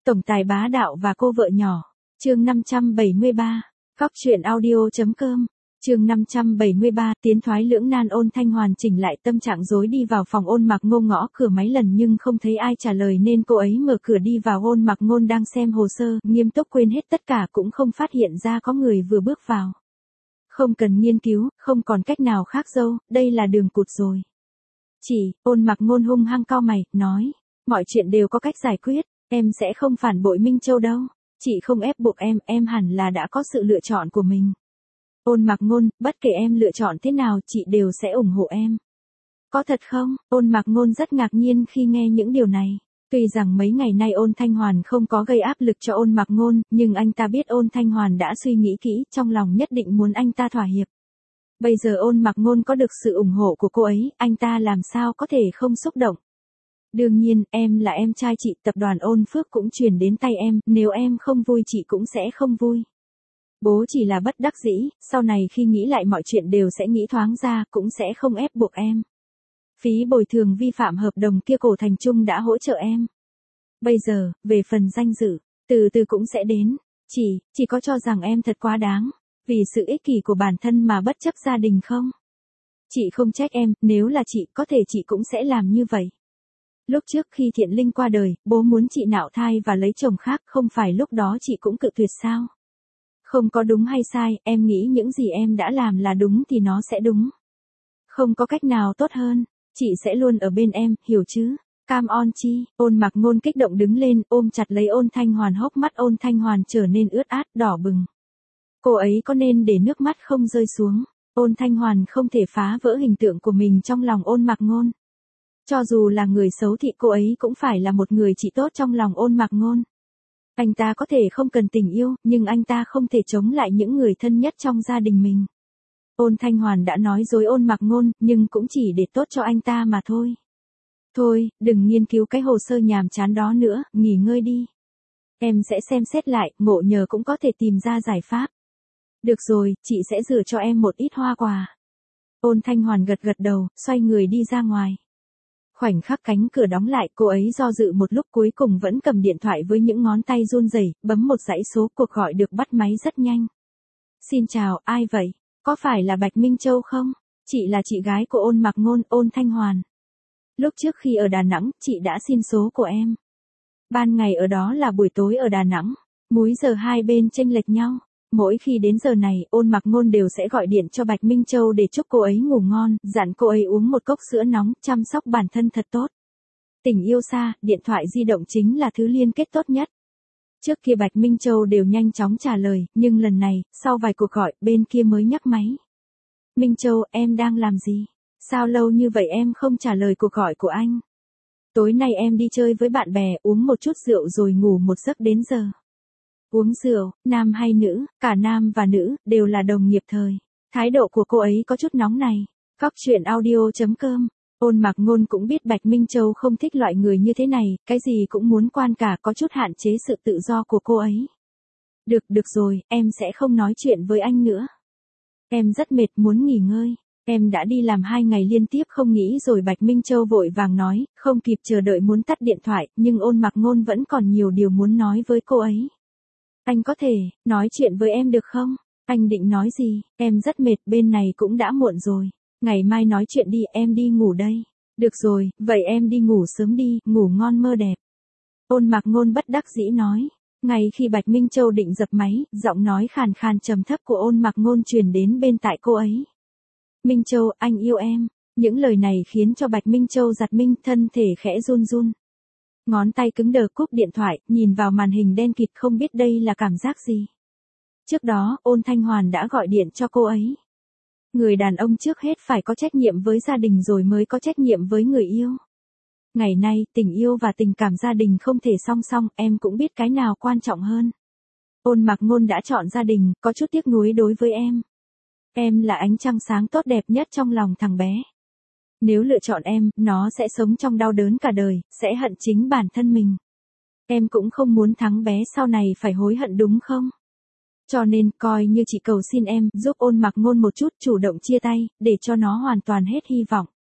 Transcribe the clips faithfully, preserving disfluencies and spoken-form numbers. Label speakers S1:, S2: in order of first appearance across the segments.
S1: Tổng tài bá đạo và cô vợ nhỏ. Chương năm trăm bảy mươi ba. Cóc truyện audio.com. Chương năm trăm bảy mươi ba, tiến thoái lưỡng nan. Ôn Thanh hoàn chỉnh lại tâm trạng rối đi vào phòng Ôn Mặc Ngôn, gõ cửa mấy lần nhưng không thấy ai trả lời nên cô ấy mở cửa đi vào. Ôn Mặc Ngôn đang xem hồ sơ, nghiêm túc quên hết tất cả, cũng không phát hiện ra có người vừa bước vào. Không cần nghiên cứu, không còn cách nào khác dâu, đây là đường cụt rồi. Chị, Ôn Mặc Ngôn hung hăng cau mày, nói, mọi chuyện đều có cách giải quyết, em sẽ không phản bội Minh Châu đâu. Chị không ép buộc em, em hẳn là đã có sự lựa chọn của mình. Ôn Mặc Ngôn, bất kể em lựa chọn thế nào chị đều sẽ ủng hộ em. Có thật không? Ôn Mặc Ngôn rất ngạc nhiên khi nghe những điều này. Tuy rằng mấy ngày nay Ôn Thanh Hoàn không có gây áp lực cho Ôn Mặc Ngôn, nhưng anh ta biết Ôn Thanh Hoàn đã suy nghĩ kỹ, trong lòng nhất định muốn anh ta thỏa hiệp. Bây giờ Ôn Mặc Ngôn có được sự ủng hộ của cô ấy, anh ta làm sao có thể không xúc động. Đương nhiên, em là em trai chị, tập đoàn Ôn Phước cũng truyền đến tay em, nếu em không vui chị cũng sẽ không vui. Bố chỉ là bất đắc dĩ, sau này khi nghĩ lại mọi chuyện đều sẽ nghĩ thoáng ra, cũng sẽ không ép buộc em. Phí bồi thường vi phạm hợp đồng kia Cổ Thành Trung đã hỗ trợ em. Bây giờ, về phần danh dự, từ từ cũng sẽ đến. Chị, chị có cho rằng em thật quá đáng, vì sự ích kỷ của bản thân mà bất chấp gia đình không? Chị không trách em, nếu là chị, có thể chị cũng sẽ làm như vậy. Lúc trước khi Thiện Linh qua đời, bố muốn chị nạo thai và lấy chồng khác, không phải lúc đó chị cũng cự tuyệt sao? Không có đúng hay sai, em nghĩ những gì em đã làm là đúng thì nó sẽ đúng. Không có cách nào tốt hơn, chị sẽ luôn ở bên em, hiểu chứ? Cam on chi, Ôn Mặc Ngôn kích động đứng lên, ôm chặt lấy Ôn Thanh Hoàn, hốc mắt Ôn Thanh Hoàn trở nên ướt át, đỏ bừng. Cô ấy có nên để nước mắt không rơi xuống? Ôn Thanh Hoàn không thể phá vỡ hình tượng của mình trong lòng Ôn Mặc Ngôn. Cho dù là người xấu thì cô ấy cũng phải là một người chị tốt trong lòng Ôn Mặc Ngôn. Anh ta có thể không cần tình yêu, nhưng anh ta không thể chống lại những người thân nhất trong gia đình mình. Ôn Thanh Hoàn đã nói dối Ôn Mặc Ngôn, nhưng cũng chỉ để tốt cho anh ta mà thôi. Thôi, đừng nghiên cứu cái hồ sơ nhàm chán đó nữa, nghỉ ngơi đi. Em sẽ xem xét lại, ngộ nhờ cũng có thể tìm ra giải pháp. Được rồi, chị sẽ rửa cho em một ít hoa quả. Ôn Thanh Hoàn gật gật đầu, xoay người đi ra ngoài. Khoảnh khắc cánh cửa đóng lại, cô ấy do dự một lúc, cuối cùng vẫn cầm điện thoại với những ngón tay run rẩy, bấm một dãy số. Cuộc gọi được bắt máy rất nhanh. Xin chào, ai vậy? Có phải là Bạch Minh Châu không? Chị là chị gái của Ôn Mặc Ngôn, Ôn Thanh Hoàn. Lúc trước khi ở Đà Nẵng, chị đã xin số của em. Ban ngày ở đó là buổi tối ở Đà Nẵng. Múi giờ hai bên chênh lệch nhau. Mỗi khi đến giờ này, Ôn Mặc Ngôn đều sẽ gọi điện cho Bạch Minh Châu để chúc cô ấy ngủ ngon, dặn cô ấy uống một cốc sữa nóng, chăm sóc bản thân thật tốt. Tình yêu xa, điện thoại di động chính là thứ liên kết tốt nhất. Trước kia Bạch Minh Châu đều nhanh chóng trả lời, nhưng lần này, sau vài cuộc gọi, bên kia mới nhấc máy. Minh Châu, em đang làm gì? Sao lâu như vậy em không trả lời cuộc gọi của anh? Tối nay em đi chơi với bạn bè, uống một chút rượu rồi ngủ một giấc đến giờ. Uống rượu, nam hay nữ, cả nam và nữ, đều là đồng nghiệp thời. Thái độ của cô ấy có chút nóng này. Cóc truyện audio.com. Ôn Mặc Ngôn cũng biết Bạch Minh Châu không thích loại người như thế này, cái gì cũng muốn quan cả, có chút hạn chế sự tự do của cô ấy. Được, được rồi, em sẽ không nói chuyện với anh nữa. Em rất mệt, muốn nghỉ ngơi. Em đã đi làm hai ngày liên tiếp không nghỉ rồi. Bạch Minh Châu vội vàng nói, không kịp chờ đợi muốn tắt điện thoại, nhưng Ôn Mặc Ngôn vẫn còn nhiều điều muốn nói với cô ấy. Anh có thể, nói chuyện với em được không? Anh định nói gì? Em rất mệt, bên này cũng đã muộn rồi. Ngày mai nói chuyện đi, em đi ngủ đây. Được rồi, vậy em đi ngủ sớm đi, ngủ ngon mơ đẹp. Ôn Mặc Ngôn bất đắc dĩ nói. Ngay khi Bạch Minh Châu định dập máy, giọng nói khàn khàn trầm thấp của Ôn Mặc Ngôn truyền đến bên tai cô ấy. Minh Châu, anh yêu em. Những lời này khiến cho Bạch Minh Châu giật mình, thân thể khẽ run run. Ngón tay cứng đờ cúp điện thoại, nhìn vào màn hình đen kịt, không biết đây là cảm giác gì. Trước đó, Ôn Thanh Hoàn đã gọi điện cho cô ấy. Người đàn ông trước hết phải có trách nhiệm với gia đình rồi mới có trách nhiệm với người yêu. Ngày nay, tình yêu và tình cảm gia đình không thể song song, em cũng biết cái nào quan trọng hơn. Ôn Mặc Ngôn đã chọn gia đình, có chút tiếc nuối đối với em. Em là ánh trăng sáng tốt đẹp nhất trong lòng thằng bé. Nếu lựa chọn em, nó sẽ sống trong đau đớn cả đời, sẽ hận chính bản thân mình. Em cũng không muốn thằng bé sau này phải hối hận đúng không? Cho nên, coi như chị cầu xin em, giúp Ôn Mặc Ngôn một chút, chủ động chia tay, để cho nó hoàn toàn hết hy vọng.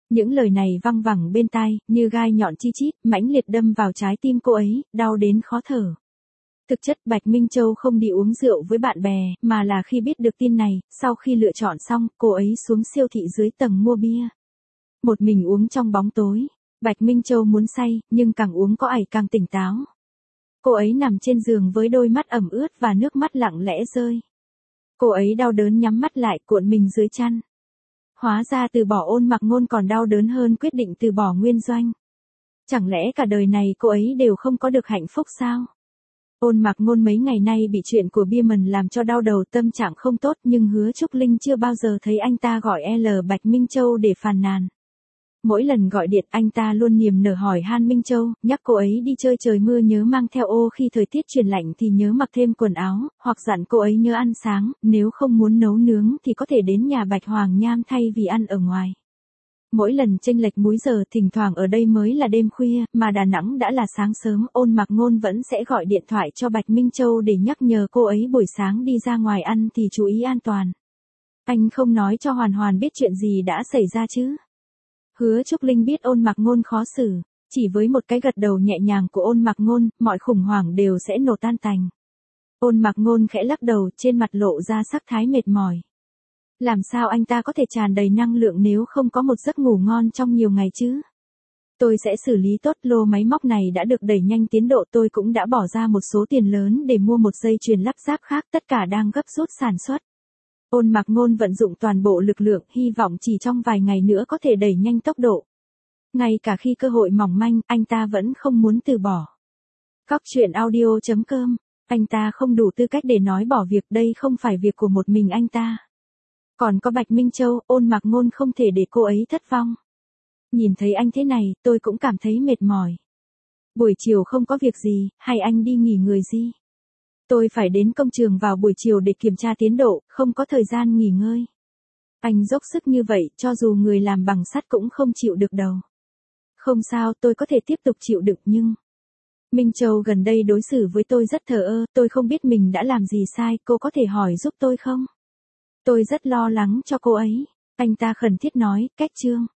S1: Những lời này văng vẳng bên tai, như gai nhọn chi chít, mãnh liệt đâm vào trái tim cô ấy, đau đến khó thở. Thực chất Bạch Minh Châu không đi uống rượu với bạn bè, mà là khi biết được tin này, sau khi lựa chọn xong, cô ấy xuống siêu thị dưới tầng mua bia. Một mình uống trong bóng tối. Bạch Minh Châu muốn say, nhưng càng uống có ải càng tỉnh táo. Cô ấy nằm trên giường với đôi mắt ẩm ướt và nước mắt lặng lẽ rơi. Cô ấy đau đớn nhắm mắt lại cuộn mình dưới chăn. Hóa ra từ bỏ Ôn Mặc Ngôn còn đau đớn hơn quyết định từ bỏ Nguyên Doanh. Chẳng lẽ cả đời này cô ấy đều không có được hạnh phúc sao? Ôn Mặc Ngôn mấy ngày nay bị chuyện của Bierman làm cho đau đầu, tâm trạng không tốt, nhưng Hứa Trúc Linh chưa bao giờ thấy anh ta gọi L Bạch Minh Châu để phàn nàn. Mỗi lần gọi điện anh ta luôn niềm nở hỏi han Minh Châu, nhắc cô ấy đi chơi trời mưa nhớ mang theo ô, khi thời tiết chuyển lạnh thì nhớ mặc thêm quần áo, hoặc dặn cô ấy nhớ ăn sáng, nếu không muốn nấu nướng thì có thể đến nhà Bạch Hoàng Nham thay vì ăn ở ngoài. Mỗi lần chênh lệch múi giờ, thỉnh thoảng ở đây mới là đêm khuya, mà Đà Nẵng đã là sáng sớm, Ôn Mặc Ngôn vẫn sẽ gọi điện thoại cho Bạch Minh Châu để nhắc nhở cô ấy buổi sáng đi ra ngoài ăn thì chú ý an toàn. Anh không nói cho Hoàn Hoàn biết chuyện gì đã xảy ra chứ? Hứa Trúc Linh biết Ôn Mặc Ngôn khó xử, chỉ với một cái gật đầu nhẹ nhàng của Ôn Mặc Ngôn, mọi khủng hoảng đều sẽ nổ tan tành. Ôn Mặc Ngôn khẽ lắc đầu, trên mặt lộ ra sắc thái mệt mỏi. Làm sao anh ta có thể tràn đầy năng lượng nếu không có một giấc ngủ ngon trong nhiều ngày chứ? Tôi sẽ xử lý tốt, lô máy móc này đã được đẩy nhanh tiến độ, tôi cũng đã bỏ ra một số tiền lớn để mua một dây chuyền lắp ráp khác, tất cả đang gấp rút sản xuất. Ôn Mặc Ngôn vận dụng toàn bộ lực lượng, hy vọng chỉ trong vài ngày nữa có thể đẩy nhanh tốc độ. Ngay cả khi cơ hội mỏng manh, anh ta vẫn không muốn từ bỏ. Cóc truyện audio chấm com, anh ta không đủ tư cách để nói bỏ việc, đây không phải việc của một mình anh ta. Còn có Bạch Minh Châu, Ôn Mặc Ngôn không thể để cô ấy thất vong. Nhìn thấy anh thế này, tôi cũng cảm thấy mệt mỏi. Buổi chiều không có việc gì, hay anh đi nghỉ người gì? Tôi phải đến công trường vào buổi chiều để kiểm tra tiến độ, không có thời gian nghỉ ngơi. Anh dốc sức như vậy, cho dù người làm bằng sắt cũng không chịu được đâu. Không sao, tôi có thể tiếp tục chịu đựng nhưng... Minh Châu gần đây đối xử với tôi rất thờ ơ, tôi không biết mình đã làm gì sai, cô có thể hỏi giúp tôi không? Tôi rất lo lắng cho cô ấy. Anh ta khẩn thiết nói, cách Trương.